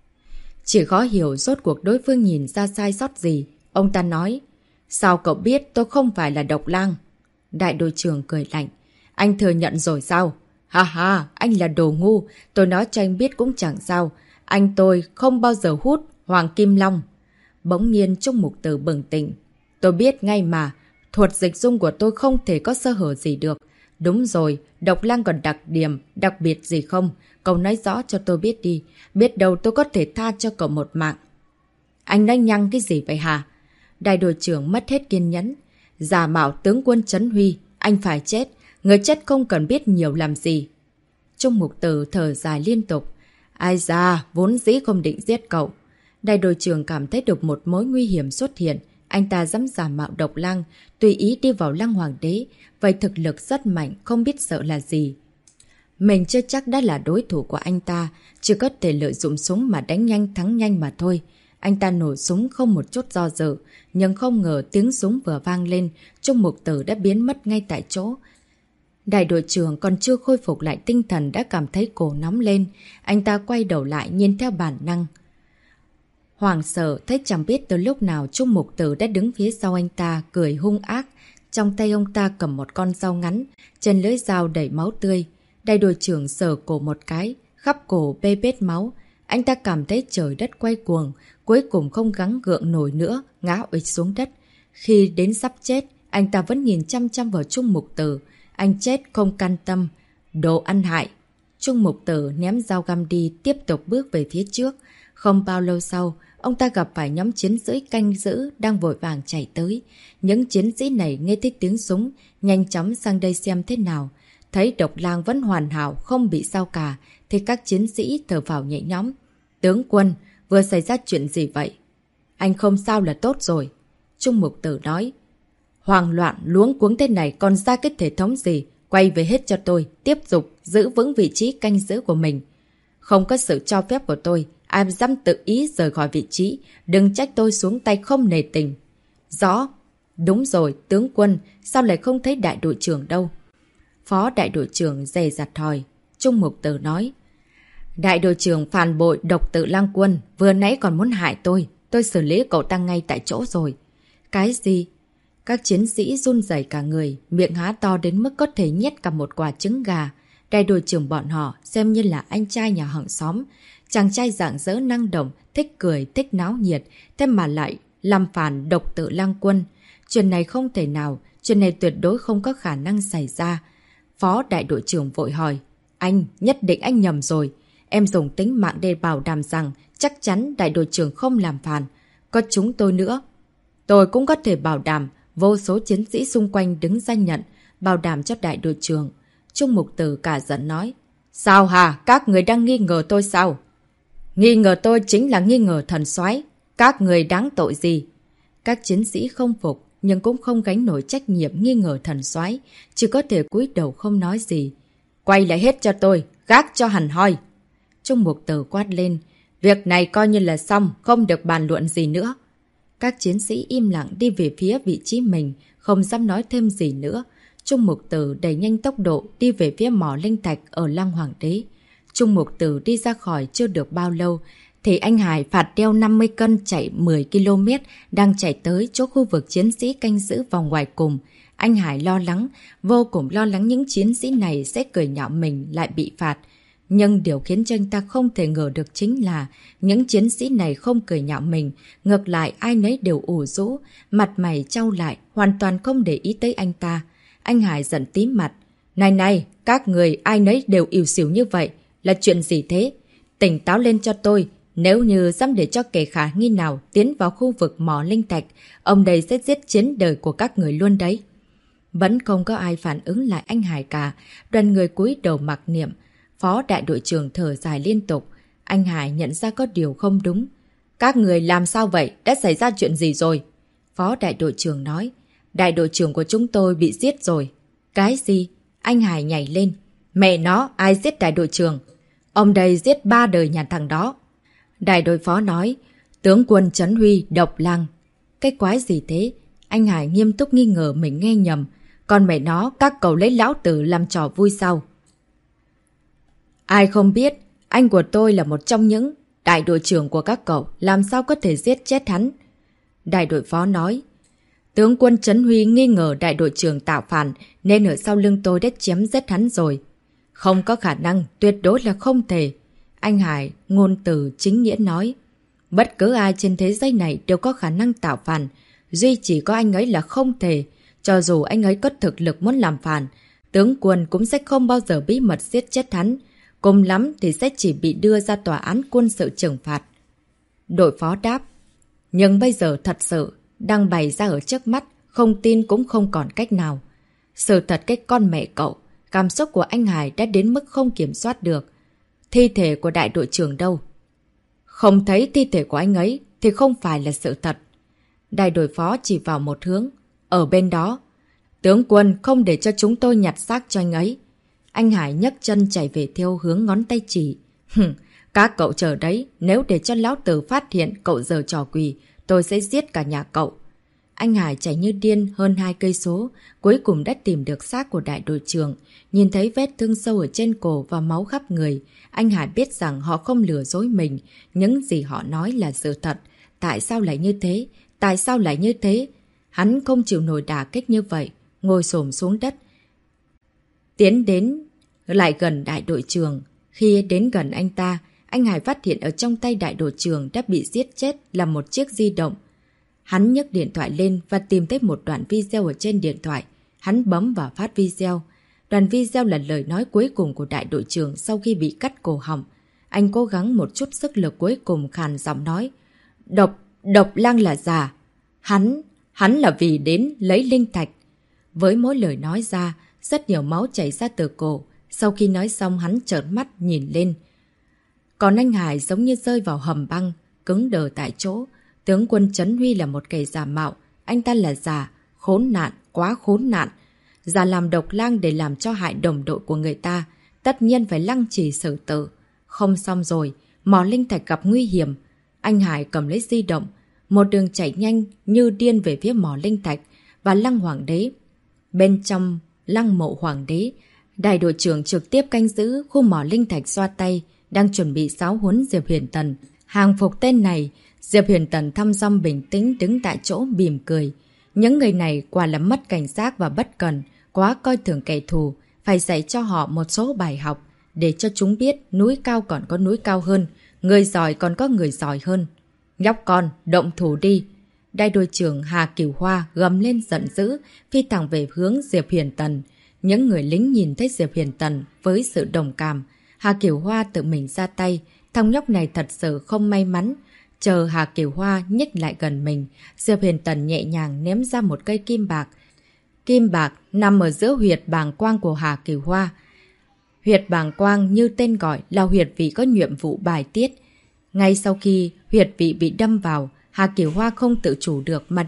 Chỉ khó hiểu rốt cuộc đối phương nhìn ra sai sót gì. Ông ta nói, sao cậu biết tôi không phải là Độc Lang? Đại đội trưởng cười lạnh, anh thừa nhận rồi sao? Ha ha, anh là đồ ngu, tôi nói cho anh biết cũng chẳng sao. Anh tôi không bao giờ hút Hoàng Kim Long. Bỗng nhiên Trung Mục Tử bừng tỉnh. Tôi biết ngay mà, thuật dịch dung của tôi không thể có sơ hở gì được. Đúng rồi, độc lang còn đặc điểm, đặc biệt gì không? Cậu nói rõ cho tôi biết đi, biết đâu tôi có thể tha cho cậu một mạng. Anh nói nhăng cái gì vậy hả? Đại đội trưởng mất hết kiên nhẫn. Giả mạo tướng quân Trấn Huy, anh phải chết, người chết không cần biết nhiều làm gì. Trung Mục Tử thở dài liên tục. Ai da, vốn dĩ không định giết cậu. Đại đội trưởng cảm thấy được một mối nguy hiểm xuất hiện. Anh ta dám giả mạo độc lang, tùy ý đi vào Lăng Hoàng đế. Vậy thực lực rất mạnh, không biết sợ là gì. Mình chưa chắc đã là đối thủ của anh ta, chỉ có thể lợi dụng súng mà đánh nhanh thắng nhanh mà thôi. Anh ta nổ súng không một chút do dự, nhưng không ngờ tiếng súng vừa vang lên, Trung Mục Tử đã biến mất ngay tại chỗ. Đại đội trưởng còn chưa khôi phục lại tinh thần đã cảm thấy cổ nóng lên, anh ta quay đầu lại nhìn theo bản năng. Hoàng sợ thấy chẳng biết từ lúc nào Trung Mục Tử đã đứng phía sau anh ta, cười hung ác. Trong tay ông ta cầm một con dao ngắn, trên lưỡi dao đầy máu tươi. Đại đội trưởng sờ cổ một cái, khắp cổ bê bết máu. Anh ta cảm thấy trời đất quay cuồng, cuối cùng không gắng gượng nổi nữa, ngã ụp xuống đất. Khi đến sắp chết, anh ta vẫn nhìn chăm chăm vào Trung Mục Tử. Anh chết không can tâm. Đồ ăn hại. Trung Mục Tử ném dao găm đi, tiếp tục bước về phía trước. Không bao lâu sau, ông ta gặp phải nhóm chiến sĩ canh giữ đang vội vàng chạy tới. Những chiến sĩ này nghe thấy tiếng súng, nhanh chóng sang đây xem thế nào. Thấy độc lang vẫn hoàn hảo, không bị sao cả, thì các chiến sĩ thở phào nhẹ nhõm. Tướng quân, vừa xảy ra chuyện gì vậy? Anh không sao là tốt rồi. Trung Mục Tử nói. Hoang loạn, luống cuống thế này còn ra cái hệ thống gì? Quay về hết cho tôi, tiếp tục giữ vững vị trí canh giữ của mình. Không có sự cho phép của tôi, ai dám tự ý rời khỏi vị trí, đừng trách tôi xuống tay không nề tình. Rõ. Đúng rồi, tướng quân, sao lại không thấy đại đội trưởng đâu? Phó đại đội trưởng dè dặt hỏi. Trung Mục Tử nói. Đại đội trưởng phản bội độc tự Lang Quân, vừa nãy còn muốn hại tôi xử lý cậu ta ngay tại chỗ rồi. Cái gì? Các chiến sĩ run rẩy cả người, miệng há to đến mức có thể nhét cả một quả trứng gà. Đại đội trưởng bọn họ xem như là anh trai nhà hàng xóm. Chàng trai rạng rỡ năng động, thích cười, thích náo nhiệt, thế mà lại làm phản độc tự Lang Quân. Chuyện này không thể nào, chuyện này tuyệt đối không có khả năng xảy ra. Phó đại đội trưởng vội hỏi. Anh, nhất định anh nhầm rồi. Em dùng tính mạng để bảo đảm rằng chắc chắn đại đội trưởng không làm phản. Có chúng tôi nữa. Tôi cũng có thể bảo đảm. Vô số chiến sĩ xung quanh đứng ra nhận, bảo đảm cho đại đội trưởng. Trung Mục Tử cả giận nói. Sao hả? Các người đang nghi ngờ tôi sao? Nghi ngờ tôi chính là nghi ngờ thần soái. Các người đáng tội gì? Các chiến sĩ không phục, nhưng cũng không gánh nổi trách nhiệm nghi ngờ thần soái, chỉ có thể cúi đầu không nói gì. Quay lại hết cho tôi, gác cho hẳn hoi. Trung Mục Tử quát lên. Việc này coi như là xong, không được bàn luận gì nữa. Các chiến sĩ im lặng đi về phía vị trí mình, không dám nói thêm gì nữa. Trung Mục Tử đẩy nhanh tốc độ đi về phía mỏ linh thạch ở Lăng Hoàng đế. Trung Mục Tử đi ra khỏi chưa được bao lâu, thì anh Hải phạt đeo 50 cân chạy 10 km đang chạy tới chỗ khu vực chiến sĩ canh giữ vòng ngoài cùng. Anh Hải lo lắng, vô cùng lo lắng những chiến sĩ này sẽ cười nhạo mình lại bị phạt. Nhưng điều khiến cho anh ta không thể ngờ được chính là những chiến sĩ này không cười nhạo mình, ngược lại ai nấy đều ủ rũ, mặt mày trao lại, hoàn toàn không để ý tới anh ta. Anh Hải giận tím mặt. Này này, các người ai nấy đều ỉu xìu như vậy, là chuyện gì thế? Tỉnh táo lên cho tôi, nếu như dám để cho kẻ khả nghi nào tiến vào khu vực mỏ linh thạch, ông đây sẽ giết chiến đời của các người luôn đấy. Vẫn không có ai phản ứng lại anh Hải cả, đoàn người cúi đầu mặc niệm. Phó đại đội trưởng thở dài liên tục. Anh Hải nhận ra có điều không đúng. Các người làm sao vậy? Đã xảy ra chuyện gì rồi? Phó đại đội trưởng nói. Đại đội trưởng của chúng tôi bị giết rồi. Cái gì? Anh Hải nhảy lên. Mẹ nó, ai giết đại đội trưởng? Ông đây giết 3 đời nhà thằng đó. Đại đội phó nói. Tướng quân Trấn Huy, độc lang. Cái quái gì thế? Anh Hải nghiêm túc nghi ngờ mình nghe nhầm. Còn mẹ nó, các cậu lấy lão tử làm trò vui sao? Ai không biết, anh của tôi là một trong những đại đội trưởng của các cậu, làm sao có thể giết chết hắn? Đại đội phó nói, tướng quân Trấn Huy nghi ngờ đại đội trưởng tạo phản nên ở sau lưng tôi đã chém giết hắn rồi. Không có khả năng, tuyệt đối là không thể. Anh Hải ngôn từ chính nghĩa nói. Bất cứ ai trên thế giới này đều có khả năng tạo phản. Duy chỉ có anh ấy là không thể. Cho dù anh ấy có thực lực muốn làm phản, tướng quân cũng sẽ không bao giờ bí mật giết chết hắn. Cùng lắm thì sẽ chỉ bị đưa ra tòa án quân sự trừng phạt. Đội phó đáp. Nhưng bây giờ thật sự đang bày ra ở trước mắt, không tin cũng không còn cách nào. Sự thật cái con mẹ cậu, cảm xúc của anh Hải đã đến mức không kiểm soát được. Thi thể của đại đội trưởng đâu? Không thấy thi thể của anh ấy thì không phải là sự thật. Đại đội phó chỉ vào một hướng. Ở bên đó. Tướng quân không để cho chúng tôi nhặt xác cho anh ấy. Anh Hải nhấc chân chạy về theo hướng ngón tay chỉ. Các cậu chờ đấy, nếu để cho lão tử phát hiện cậu giở trò quỷ, tôi sẽ giết cả nhà cậu. Anh Hải chạy như điên hơn 2 cây số, cuối cùng đã tìm được xác của đại đội trưởng. Nhìn thấy vết thương sâu ở trên cổ và máu khắp người, anh Hải biết rằng họ không lừa dối mình. Những gì họ nói là sự thật. Tại sao lại như thế? Tại sao lại như thế? Hắn không chịu nổi đả kích như vậy, ngồi xổm xuống đất. Tiến đến lại gần đại đội trưởng. Khi đến gần anh ta, anh Hải phát hiện ở trong tay đại đội trưởng đã bị giết chết là một chiếc di động. Hắn nhấc điện thoại lên và tìm thấy một đoạn video ở trên điện thoại. Hắn bấm vào phát video. Đoạn video là lời nói cuối cùng của đại đội trưởng sau khi bị cắt cổ họng. Anh cố gắng một chút sức lực cuối cùng khàn giọng nói. Độc lang là giả. Hắn là vì đến lấy linh thạch. Với mỗi lời nói ra, rất nhiều máu chảy ra từ cổ. Sau khi nói xong hắn trợn mắt nhìn lên. Còn anh Hải giống như rơi vào hầm băng, cứng đờ tại chỗ. Tướng quân Trấn Huy là một kẻ giả mạo. Anh ta là giả, khốn nạn, quá khốn nạn. Giả làm độc lang để làm cho hại đồng đội của người ta. Tất nhiên phải lăng trì xử tử. Không xong rồi, mỏ linh thạch gặp nguy hiểm. Anh Hải cầm lấy di động. Một đường chạy nhanh như điên về phía mỏ linh thạch và lăng hoàng đế. Bên trong lăng mộ hoàng đế, đại đội trưởng trực tiếp canh giữ khu mỏ linh thạch xoa tay, đang chuẩn bị giáo huấn Diệp Huyền Tần. Hàng phục tên này, Diệp Huyền Tần thăm dong bình tĩnh đứng tại chỗ mỉm cười. Những người này quả là mất cảnh giác và bất cần, quá coi thường kẻ thù, phải dạy cho họ một số bài học, để cho chúng biết núi cao còn có núi cao hơn, người giỏi còn có người giỏi hơn. Nhóc con, động thủ đi! Đại đội trưởng Hà Cửu Hoa gầm lên giận dữ, phi thẳng về hướng Diệp Huyền Tần. Những người lính nhìn thấy Diệp Huyền Tần với sự đồng cảm. Hà Cửu Hoa tự mình ra tay, thằng nhóc này thật sự không may mắn. Chờ Hà Cửu Hoa nhích lại gần mình, Diệp Huyền Tần nhẹ nhàng ném ra một cây kim bạc. Kim bạc nằm ở giữa huyệt bàng quang của Hà Cửu Hoa. Huyệt bàng quang như tên gọi là huyệt vị có nhiệm vụ bài tiết. Ngay sau khi huyệt vị bị đâm vào, Hà Cửu Hoa không tự chủ được mà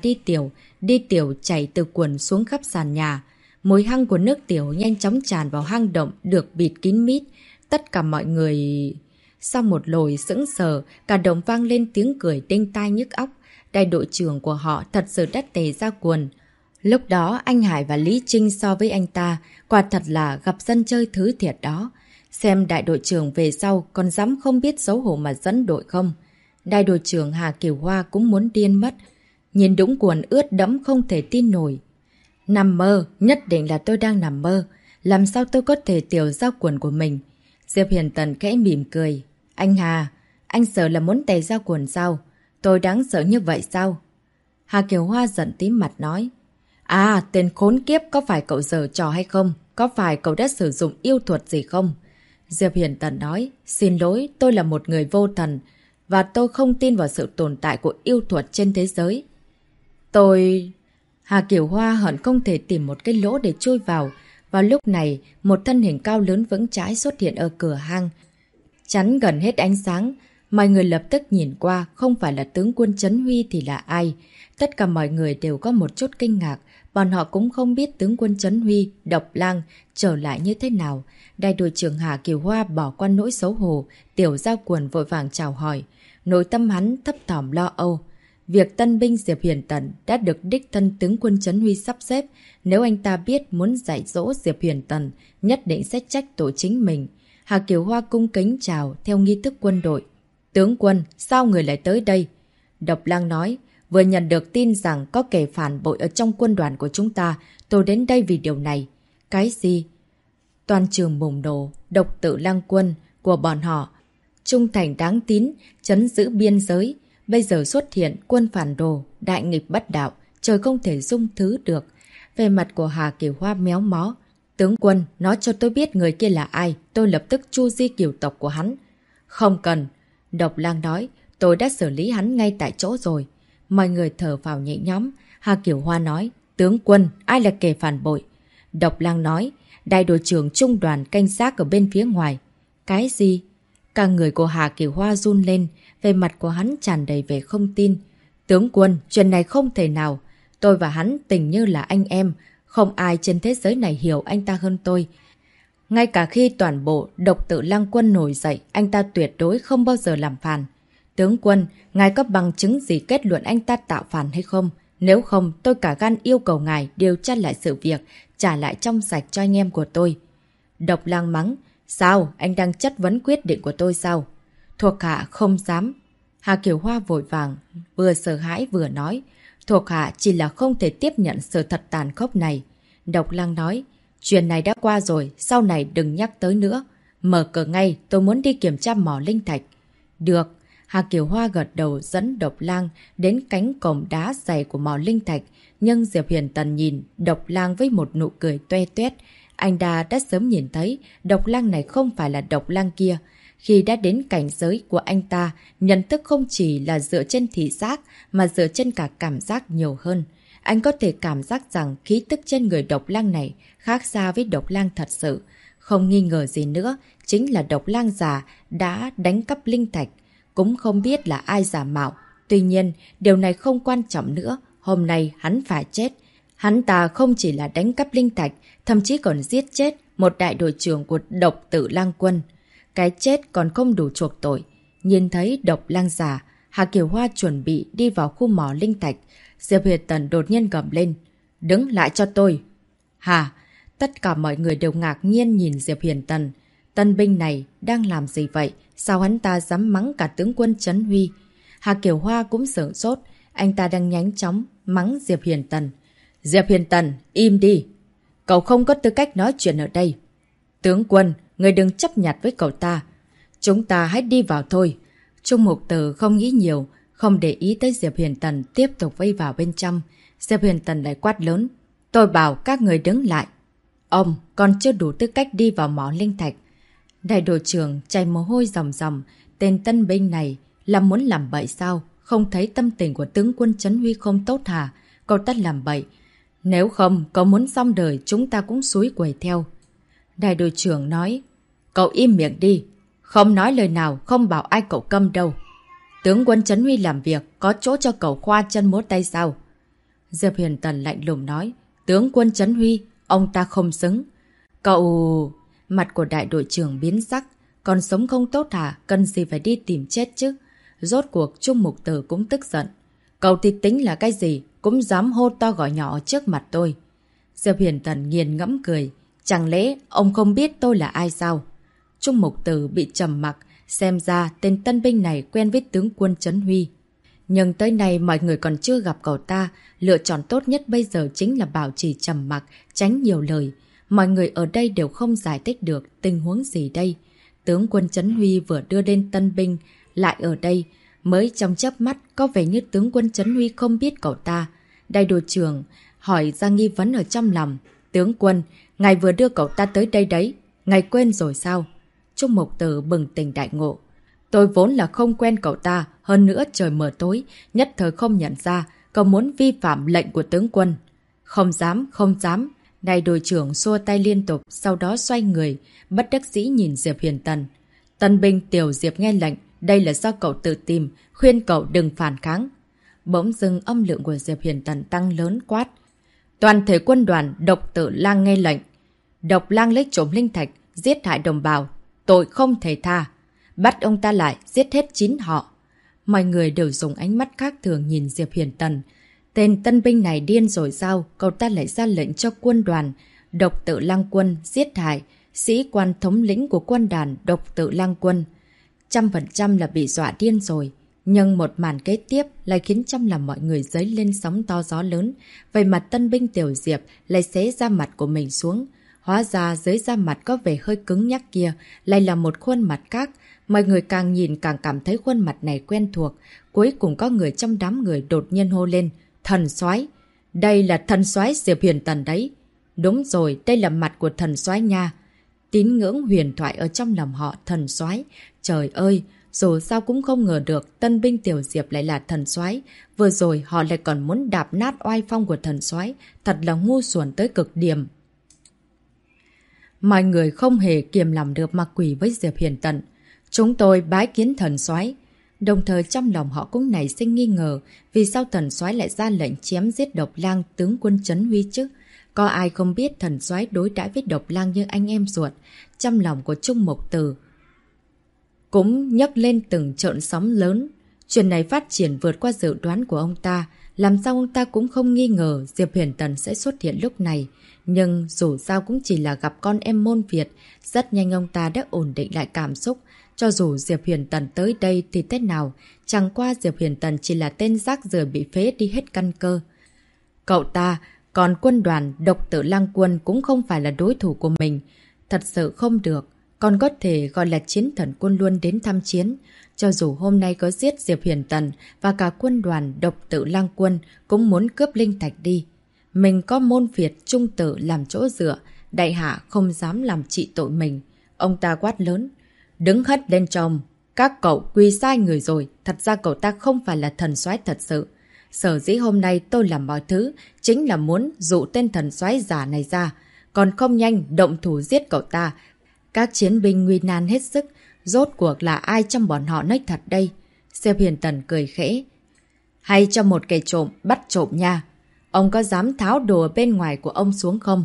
đi tiểu chảy từ quần xuống khắp sàn nhà. Mùi hăng của nước tiểu nhanh chóng tràn vào hang động được bịt kín mít. Tất cả mọi người... Sau một lồi sững sờ, cả động vang lên tiếng cười đinh tai nhức óc. Đại đội trưởng của họ thật sự đã tề ra quần. Lúc đó anh Hải và Lý Trinh so với anh ta, quả thật là gặp dân chơi thứ thiệt đó. Xem đại đội trưởng về sau còn dám không biết xấu hổ mà dẫn đội không. Đại đội trưởng Hà Cửu Hoa cũng muốn điên mất. Nhìn đũng quần ướt đẫm không thể tin nổi. Nằm mơ, nhất định là tôi đang nằm mơ. Làm sao tôi có thể tiểu ra quần của mình? Diệp Huyền Tần khẽ mỉm cười. Anh Hà, anh sợ là muốn tè ra quần sao? Tôi đáng sợ như vậy sao? Hà Kiều Hoa giận tím mặt nói. À, tên khốn kiếp, có phải cậu giở trò hay không? Có phải cậu đã sử dụng yêu thuật gì không? Diệp Huyền Tần nói. Xin lỗi, tôi là một người vô thần. Và tôi không tin vào sự tồn tại của yêu thuật trên thế giới. Hà Kiều Hoa hận không thể tìm một cái lỗ để chui vào. Vào lúc này, một thân hình cao lớn vững chãi xuất hiện ở cửa hang. Chắn gần hết ánh sáng, mọi người lập tức nhìn qua, không phải là tướng quân Trấn Huy thì là ai. Tất cả mọi người đều có một chút kinh ngạc, bọn họ cũng không biết tướng quân Trấn Huy, độc lang, trở lại như thế nào. Đại đội trưởng Hà Kiều Hoa bỏ qua nỗi xấu hổ, tiểu giao quần vội vàng chào hỏi. Nội tâm hắn thấp thỏm lo âu. Việc tân binh Diệp Huyền Tần đã được đích thân tướng quân Trấn Huy sắp xếp. Nếu anh ta biết muốn dạy dỗ Diệp Huyền Tần, nhất định sẽ trách tội chính mình. Hà Kiều Hoa cung kính chào theo nghi thức quân đội. Tướng quân, sao người lại tới đây? Độc lang nói, vừa nhận được tin rằng có kẻ phản bội ở trong quân đoàn của chúng ta, tôi đến đây vì điều này. Cái gì? Toàn trường bùng nổ, độc tự lang quân của bọn họ trung thành đáng tín, trấn giữ biên giới. Bây giờ xuất hiện quân phản đồ, đại nghịch bất đạo, trời không thể dung thứ được. Về mặt của Hà Kiều Hoa méo mó. Tướng quân, nói cho tôi biết người kia là ai, tôi lập tức chu di cửu tộc của hắn. Không cần. Độc Lang nói, tôi đã xử lý hắn ngay tại chỗ rồi. Mọi người thở vào nhẹ nhõm. Hà Kiều Hoa nói, tướng quân, ai là kẻ phản bội? Độc Lang nói, đại đội trưởng trung đoàn canh gác ở bên phía ngoài. Cái gì? Cả người của Hà Kiều Hoa run lên, về mặt của hắn tràn đầy vẻ không tin. Tướng quân, chuyện này không thể nào. Tôi và hắn tình như là anh em, không ai trên thế giới này hiểu anh ta hơn tôi. Ngay cả khi toàn bộ độc tự Lăng Quân nổi dậy, anh ta tuyệt đối không bao giờ làm phản. Tướng quân, ngài có bằng chứng gì kết luận anh ta tạo phản hay không? Nếu không, tôi cả gan yêu cầu ngài điều tra lại sự việc, trả lại trong sạch cho anh em của tôi. Độc Lang mắng, sao? Anh đang chất vấn quyết định của tôi sao? Thuộc hạ không dám. Hà Kiều Hoa vội vàng, vừa sợ hãi vừa nói, thuộc hạ chỉ là không thể tiếp nhận sự thật tàn khốc này. Độc Lang nói, chuyện này đã qua rồi, sau này đừng nhắc tới nữa. Mở cửa ngay, tôi muốn đi kiểm tra mỏ linh thạch. Được. Hà Kiều Hoa gật đầu dẫn Độc Lang đến cánh cổng đá dày của mỏ linh thạch. Nhưng Diệp Huyền Tần nhìn Độc Lang với một nụ cười toe toét. Anh đã sớm nhìn thấy Độc Lang này không phải là Độc Lang kia. Khi đã đến cảnh giới của anh ta, nhận thức không chỉ là dựa trên thị giác mà dựa trên cả cảm giác nhiều hơn. Anh có thể cảm giác rằng khí tức trên người Độc Lang này khác xa với Độc Lang thật sự. Không nghi ngờ gì nữa, chính là Độc Lang già đã đánh cắp linh thạch. Cũng không biết là ai giả mạo. Tuy nhiên, điều này không quan trọng nữa. Hôm nay hắn phải chết. Hắn ta không chỉ là đánh cắp linh thạch, thậm chí còn giết chết một đại đội trưởng của độc tự Lang Quân. Cái chết còn không đủ chuộc tội. Nhìn thấy Độc Lang già, Hà Kiều Hoa chuẩn bị đi vào khu mỏ linh thạch. Diệp Huyền Tần đột nhiên gầm lên. Đứng lại cho tôi. Hả? Tất cả mọi người đều ngạc nhiên nhìn Diệp Huyền Tần. Tân binh này đang làm gì vậy? Sao hắn ta dám mắng cả tướng quân Trấn Huy? Hà Kiều Hoa cũng sửng sốt. Anh ta đang nhanh chóng mắng Diệp Huyền Tần. Diệp Huyền Tần, im đi. Cậu không có tư cách nói chuyện ở đây. Tướng quân, người đừng chấp nhặt với cậu ta. Chúng ta hãy đi vào thôi. Trung Mục Tử không nghĩ nhiều, không để ý tới Diệp Huyền Tần tiếp tục vây vào bên trong. Diệp Huyền Tần lại quát lớn. Tôi bảo các người đứng lại. Ông còn chưa đủ tư cách đi vào mỏ linh thạch. Đại đội trưởng chảy mồ hôi ròng ròng. Tên tân binh này là muốn làm bậy sao? Không thấy tâm tình của tướng quân Trấn Huy không tốt hả? Cậu ta làm bậy. Nếu không, cậu muốn xong đời chúng ta cũng xúi quẩy theo. Đại đội trưởng nói. Cậu im miệng đi. Không nói lời nào, không bảo ai cậu câm đâu. Tướng quân Trấn Huy làm việc, có chỗ cho cậu khoa chân múa tay sao? Diệp Huyền Tần lạnh lùng nói. Tướng quân Trấn Huy, ông ta không xứng. Cậu... Mặt của đại đội trưởng biến sắc. Còn sống không tốt hả? Cần gì phải đi tìm chết chứ? Rốt cuộc Trung Mục Tử cũng tức giận. Cậu thì tính là cái gì? Cũng dám hô to gọi nhỏ trước mặt tôi. Diệp Huyền Tần nghiền ngẫm cười. Chẳng lẽ ông không biết tôi là ai sao? Trung Mục Tử bị trầm mặc. Xem ra tên tân binh này quen với tướng quân Trấn Huy. Nhưng tới nay mọi người còn chưa gặp cậu ta. Lựa chọn tốt nhất bây giờ chính là bảo trì trầm mặc, tránh nhiều lời. Mọi người ở đây đều không giải thích được tình huống gì đây. Tướng quân Trấn Huy vừa đưa lên tân binh, lại ở đây. Mới trong chớp mắt có vẻ như tướng quân Trấn Huy không biết cậu ta. Đại đội trưởng hỏi ra nghi vấn ở trong lòng. Tướng quân, ngài vừa đưa cậu ta tới đây đấy. Ngài quên rồi sao? Trung Mục Tử bừng tỉnh đại ngộ. Tôi vốn là không quen cậu ta. Hơn nữa trời mờ tối. Nhất thời không nhận ra. Cậu muốn vi phạm lệnh của tướng quân. Không dám, không dám. Đại đội trưởng xua tay liên tục. Sau đó xoay người. Bất đắc dĩ nhìn Diệp Huyền Tần. Tân binh Tiểu Diệp nghe lệnh. Đây là do cậu tự tìm. Khuyên cậu đừng phản kháng. Bỗng dưng âm lượng của Diệp Huyền Tần tăng lớn quát. Toàn thể quân đoàn độc tự Lang nghe lệnh. Độc Lang lấy trộm linh thạch. Giết hại đồng bào. Tội không thể tha. Bắt ông ta lại. Giết hết 9 họ. Mọi người đều dùng ánh mắt khác thường nhìn Diệp Huyền Tần. Tên tân binh này điên rồi sao? Cậu ta lại ra lệnh cho quân đoàn độc tự Lang Quân giết hại sĩ quan thống lĩnh của quân đoàn độc tự Lang Quân. 100% là bị dọa điên rồi. Nhưng một màn kế tiếp lại khiến trong lòng mọi người dấy lên sóng to gió lớn. Vậy mặt tân binh Tiểu Diệp lại xé da mặt của mình xuống. Hóa ra dưới da mặt có vẻ hơi cứng nhắc kia lại là một khuôn mặt khác. Mọi người càng nhìn càng cảm thấy khuôn mặt này quen thuộc. Cuối cùng có người trong đám người đột nhiên hô lên. Thần soái, đây là thần soái Diệp Huyền Tần đấy. Đúng rồi, đây là mặt của thần soái nha. Tín ngưỡng huyền thoại ở trong lòng họ thần soái. Trời ơi, dù sao cũng không ngờ được tân binh Tiểu Diệp lại là thần soái. Vừa rồi họ lại còn muốn đạp nát oai phong của thần soái, thật là ngu xuẩn tới cực điểm. Mọi người không hề kiềm lòng được mà quỳ với Diệp Huyền Tần. Chúng tôi bái kiến thần soái. Đồng thời trong lòng họ cũng nảy sinh nghi ngờ vì sao thần soái lại ra lệnh chém giết Độc Lang tướng quân Trấn Huy chứ? Có ai không biết thần soái đối đãi với Độc Lang như anh em ruột? Trong lòng của Trung Mục Từ cũng nhấc lên từng trận sóng lớn. Chuyện này phát triển vượt qua dự đoán của ông ta. Làm sao ông ta cũng không nghi ngờ Diệp Huyền Tần sẽ xuất hiện lúc này. Nhưng dù sao cũng chỉ là gặp con em môn Việt. Rất nhanh ông ta đã ổn định lại cảm xúc. Cho dù Diệp Huyền Tần tới đây thì thế nào, chẳng qua Diệp Huyền Tần chỉ là tên rác rưởi bị phế đi hết căn cơ. Cậu ta, còn quân đoàn Độc Tử Lang Quân cũng không phải là đối thủ của mình. Thật sự không được, còn có thể gọi là chiến thần quân luôn đến thăm chiến. Cho dù hôm nay có giết Diệp Huyền Tần và cả quân đoàn Độc Tử Lang Quân cũng muốn cướp linh thạch đi. Mình có môn Việt trung tử làm chỗ dựa, đại hạ không dám làm trị tội mình. Ông ta quát lớn. Đứng hất lên trông, các cậu quy sai người rồi, thật ra cậu ta không phải là thần soái thật sự. Sở dĩ hôm nay tôi làm mọi thứ, chính là muốn dụ tên thần soái giả này ra, còn không nhanh động thủ giết cậu ta. Các chiến binh nguy nan hết sức, rốt cuộc là ai trong bọn họ nói thật đây? Diệp Huyền Tần cười khẽ. Hay cho một kẻ trộm bắt trộm nha. Ông có dám tháo đồ bên ngoài của ông xuống không?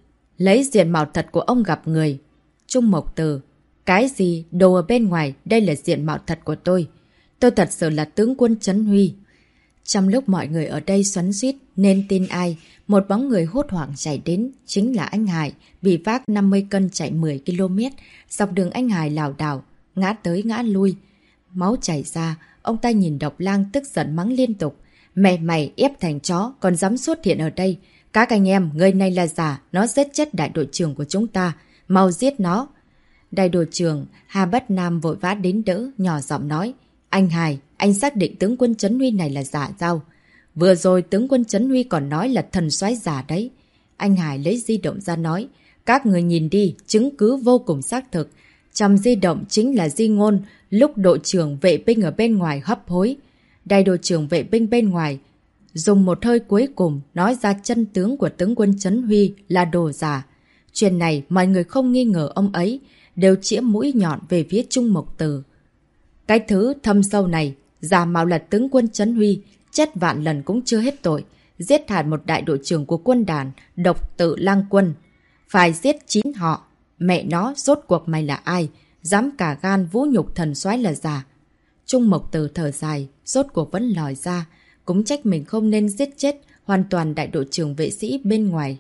Lấy diện mạo thật của ông gặp người. Trung Mộc Từ. Cái gì? Đồ ở bên ngoài, đây là diện mạo thật của tôi. Tôi thật sự là tướng quân Trấn Huy. Trong lúc mọi người ở đây xoắn xuýt nên tin ai, một bóng người hốt hoảng chạy đến, chính là anh Hải, bị vác 50 cân chạy 10 km. Dọc đường anh Hải lảo đảo, ngã tới ngã lui. Máu chảy ra, ông ta nhìn Độc Lang tức giận mắng liên tục. Mày ép thành chó, còn dám xuất hiện ở đây. Các anh em, người này là giả, nó giết chết đại đội trưởng của chúng ta. Mau giết nó. Đại đội trưởng Hà Bất Nam vội vã đến đỡ, nhỏ giọng nói. Anh Hải, anh xác định tướng quân Trấn Huy này là giả sao? Vừa rồi tướng quân Trấn Huy còn nói là thần soái giả đấy. Anh Hải lấy di động ra nói. Các người nhìn đi, chứng cứ vô cùng xác thực. Trong di động chính là di ngôn lúc đội trưởng vệ binh ở bên ngoài hấp hối. Đại đội trưởng vệ binh bên ngoài dùng một hơi cuối cùng nói ra chân tướng của tướng quân Trấn Huy là đồ giả. Chuyện này mọi người không nghi ngờ ông ấy, đều chĩa mũi nhọn về phía Trung Mộc Từ. Cái thứ thâm sâu này, giả mạo là tướng quân Trấn Huy, chết vạn lần cũng chưa hết tội, giết hại một đại đội trưởng của quân đoàn Độc Tử Lang Quân. Phải giết 9 họ. Mẹ nó, rốt cuộc mày là ai? Dám cả gan vũ nhục thần soái là giả. Trung Mộc Từ thở dài, rốt cuộc vẫn lòi ra. Cũng trách mình không nên giết chết hoàn toàn đại đội trưởng vệ sĩ bên ngoài.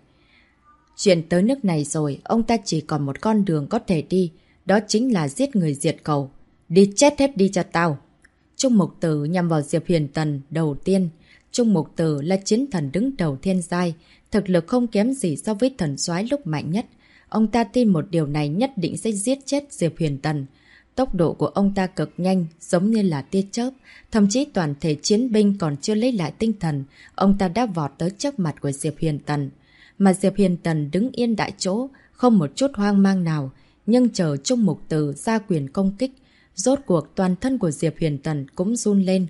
Chuyện tới nước này rồi, ông ta chỉ còn một con đường có thể đi, đó chính là giết người diệt khẩu. Đi chết hết đi cho tao. Trung Mục Tử nhằm vào Diệp Huyền Tần đầu tiên. Trung Mục Tử là chiến thần đứng đầu thiên giai, thực lực không kém gì so với thần soái lúc mạnh nhất. Ông ta tin một điều này nhất định sẽ giết chết Diệp Huyền Tần. Tốc độ của ông ta cực nhanh, giống như là tia chớp. Thậm chí toàn thể chiến binh còn chưa lấy lại tinh thần, ông ta đã vọt tới trước mặt của Diệp Huyền Tần. Mà Diệp Huyền Tần đứng yên tại chỗ, không một chút hoang mang nào, nhưng chờ Trung Mục Tử ra quyền công kích. Rốt cuộc toàn thân của Diệp Huyền Tần cũng run lên.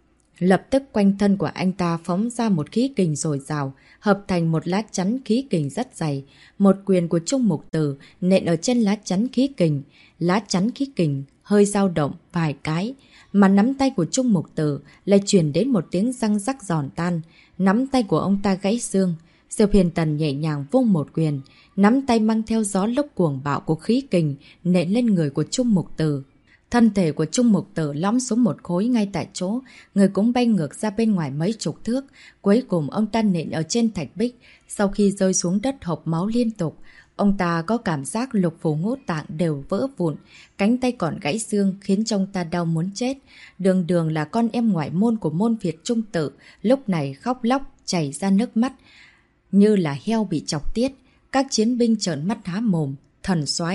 Lập tức quanh thân của anh ta phóng ra một khí kình dồi dào, hợp thành một lá chắn khí kình rất dày. Một quyền của Trung Mục Tử nện ở trên lá chắn khí kình. Lá chắn khí kình hơi dao động vài cái, mà nắm tay của Trung Mục Tử lại truyền đến một tiếng răng rắc giòn tan. Nắm tay của ông ta gãy xương. Diệp Huyền Tần nhẹ nhàng vung một quyền, nắm tay mang theo gió lốc cuồng bạo của khí kình nện lên người của Trung Mục Tử. Thân thể của Trung Mục Tử lõm xuống một khối ngay tại chỗ, người cũng bay ngược ra bên ngoài mấy chục thước. Cuối cùng ông ta nện ở trên thạch bích, sau khi rơi xuống đất hộc máu liên tục. Ông ta có cảm giác lục phủ ngũ tạng đều vỡ vụn, cánh tay còn gãy xương khiến cho ông ta đau muốn chết. Đường Đường là con em ngoại môn của môn Việt Trung Tự, lúc này khóc lóc chảy ra nước mắt, như là heo bị chọc tiết. Các chiến binh trợn mắt há mồm. Thần soái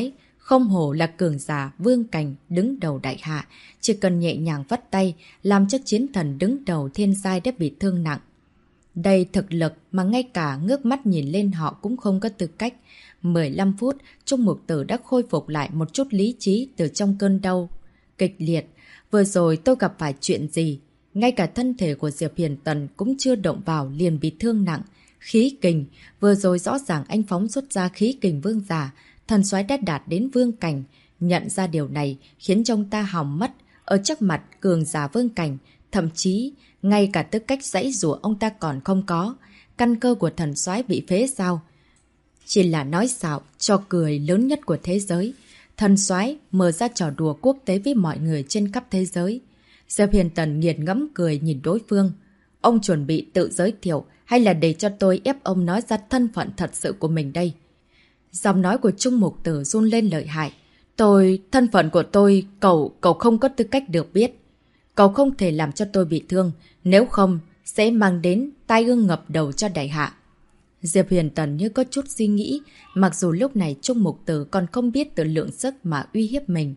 Không hổ là cường giả vương cảnh đứng đầu đại hạ, chỉ cần nhẹ nhàng vắt tay, làm cho chiến thần đứng đầu thiên giai đã bị thương nặng. Đây thực lực mà ngay cả ngước mắt nhìn lên họ cũng không có tư cách. 15 phút, Trung Mục Tử đã khôi phục lại một chút lý trí từ trong cơn đau kịch liệt. Vừa rồi tôi gặp phải chuyện gì? Ngay cả thân thể của Diệp Hiền Tần cũng chưa động vào liền bị thương nặng. Khí kình, vừa rồi rõ ràng anh phóng xuất ra khí kình vương giả, thần soái đã đạt đến vương cảnh. Nhận ra điều này khiến cho ông ta hỏng mất ở trước mặt cường giả vương cảnh, thậm chí ngay cả tư cách giãy giụa ông ta còn không có. Căn cơ của thần soái bị phế sao? Chỉ là nói xạo, trò cười lớn nhất của thế giới. Thần soái mở ra trò đùa quốc tế với mọi người trên khắp thế giới. Diệp Hiền Tần nghiền ngẫm cười nhìn đối phương. Ông chuẩn bị tự giới thiệu hay là để cho tôi ép ông nói ra thân phận thật sự của mình đây? Giọng nói của Trung Mục Tử run lên lợi hại. Thân phận của tôi, cậu không có tư cách được biết. Cậu không thể làm cho tôi bị thương, nếu không sẽ mang đến tai ương ngập đầu cho đại hạ. Diệp Huyền Tần như có chút suy nghĩ, mặc dù lúc này Trung Mục Tử còn không biết tự lượng sức mà uy hiếp mình.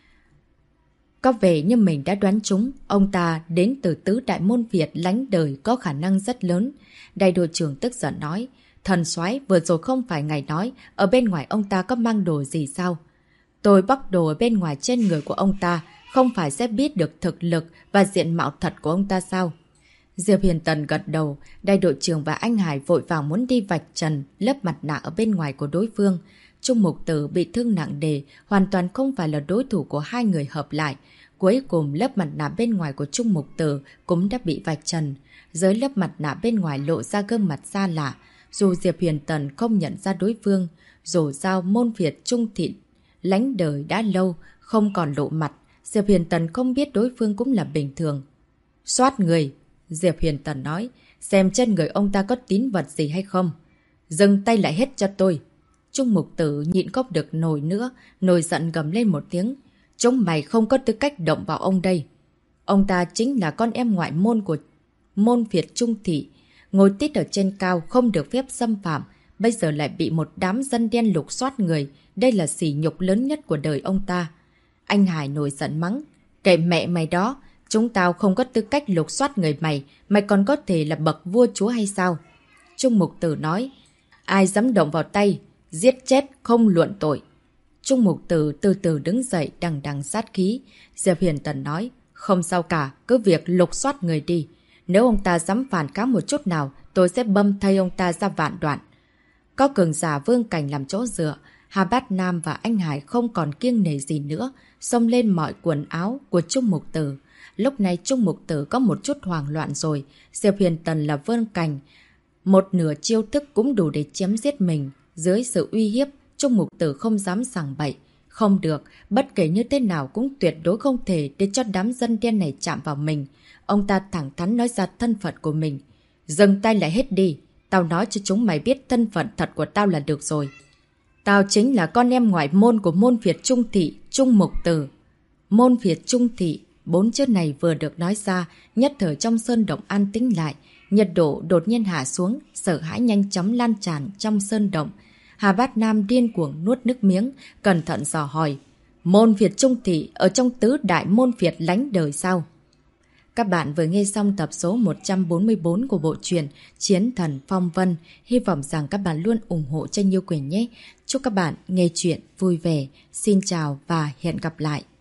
Có vẻ như mình đã đoán trúng, ông ta đến từ tứ đại môn Việt lánh đời có khả năng rất lớn. Đại đội trưởng tức giận nói, thần soái vừa rồi không phải ngài nói, ở bên ngoài ông ta có mang đồ gì sao? Tôi bóc đồ ở bên ngoài trên người của ông ta, không phải sẽ biết được thực lực và diện mạo thật của ông ta sao? Diệp Hiền Tần gật đầu, đại đội trưởng và anh Hải vội vàng muốn đi vạch trần lớp mặt nạ ở bên ngoài của đối phương. Trung Mục Tử bị thương nặng nề, hoàn toàn không phải là đối thủ của hai người hợp lại. Cuối cùng lớp mặt nạ bên ngoài của Trung Mục Tử cũng đã bị vạch trần. Dưới lớp mặt nạ bên ngoài lộ ra gương mặt xa lạ. Dù Diệp Hiền Tần không nhận ra đối phương, dù sao môn Việt Trung Thị lánh đời đã lâu, không còn lộ mặt, Diệp Hiền Tần không biết đối phương cũng là bình thường. Soát người, Diệp Hiền Tần nói, xem trên người ông ta có tín vật gì hay không. Dừng tay lại hết cho tôi. Trung Mục Tử nhịn không được nổi nữa, nổi giận gầm lên một tiếng. Chúng mày không có tư cách động vào ông đây. Ông ta chính là con em ngoại môn của môn Việt Trung Thị, ngồi tít ở trên cao không được phép xâm phạm, bây giờ lại bị một đám dân đen lục soát người, đây là sỉ nhục lớn nhất của đời ông ta. Anh Hải nổi giận mắng, kệ mẹ mày đó, chúng tao không có tư cách lục soát người mày, mày còn có thể là bậc vua chúa hay sao? Trung Mục Tử nói, ai dám động vào tay, giết chết không luận tội. Trung Mục Tử từ từ đứng dậy đằng đằng sát khí. Diệp Hiền Tần nói, không sao cả, cứ việc lục soát người đi. Nếu ông ta dám phản kháng một chút nào, tôi sẽ băm thây ông ta ra vạn đoạn. Có cường giả vương cảnh làm chỗ dựa, Hà Bát Nam và anh Hải không còn kiêng nể gì nữa, xông lên mọi quần áo của Trung Mục Tử. Lúc này Trung Mục Tử có một chút hoảng loạn rồi, Diệp Hiền Tần là vương cảnh. Một nửa chiêu thức cũng đủ để chém giết mình. Dưới sự uy hiếp, Trung Mục Tử không dám sảng bậy. Không được, bất kể như thế nào cũng tuyệt đối không thể để cho đám dân đen này chạm vào mình. Ông ta thẳng thắn nói ra thân phận của mình. Dừng tay lại hết đi. Tao nói cho chúng mày biết thân phận thật của tao là được rồi. Tao chính là con em ngoại môn của môn Việt Trung Thị, Trung Mục Tử. Môn Việt Trung Thị, 4 chữ này vừa được nói ra, nhất thời trong sơn động an tĩnh lại. Nhiệt độ đột nhiên hạ xuống, sợ hãi nhanh chóng lan tràn trong sơn động. Hà Bát Nam điên cuồng nuốt nước miếng, cẩn thận dò hỏi. Môn Việt Trung Thị ở trong tứ đại môn Việt lánh đời sao? Các bạn vừa nghe xong tập số 144 của bộ truyện Chiến Thần Phong Vân. Hy vọng rằng các bạn luôn ủng hộ cho Như Quỳnh nhé. Chúc các bạn nghe chuyện vui vẻ. Xin chào và hẹn gặp lại.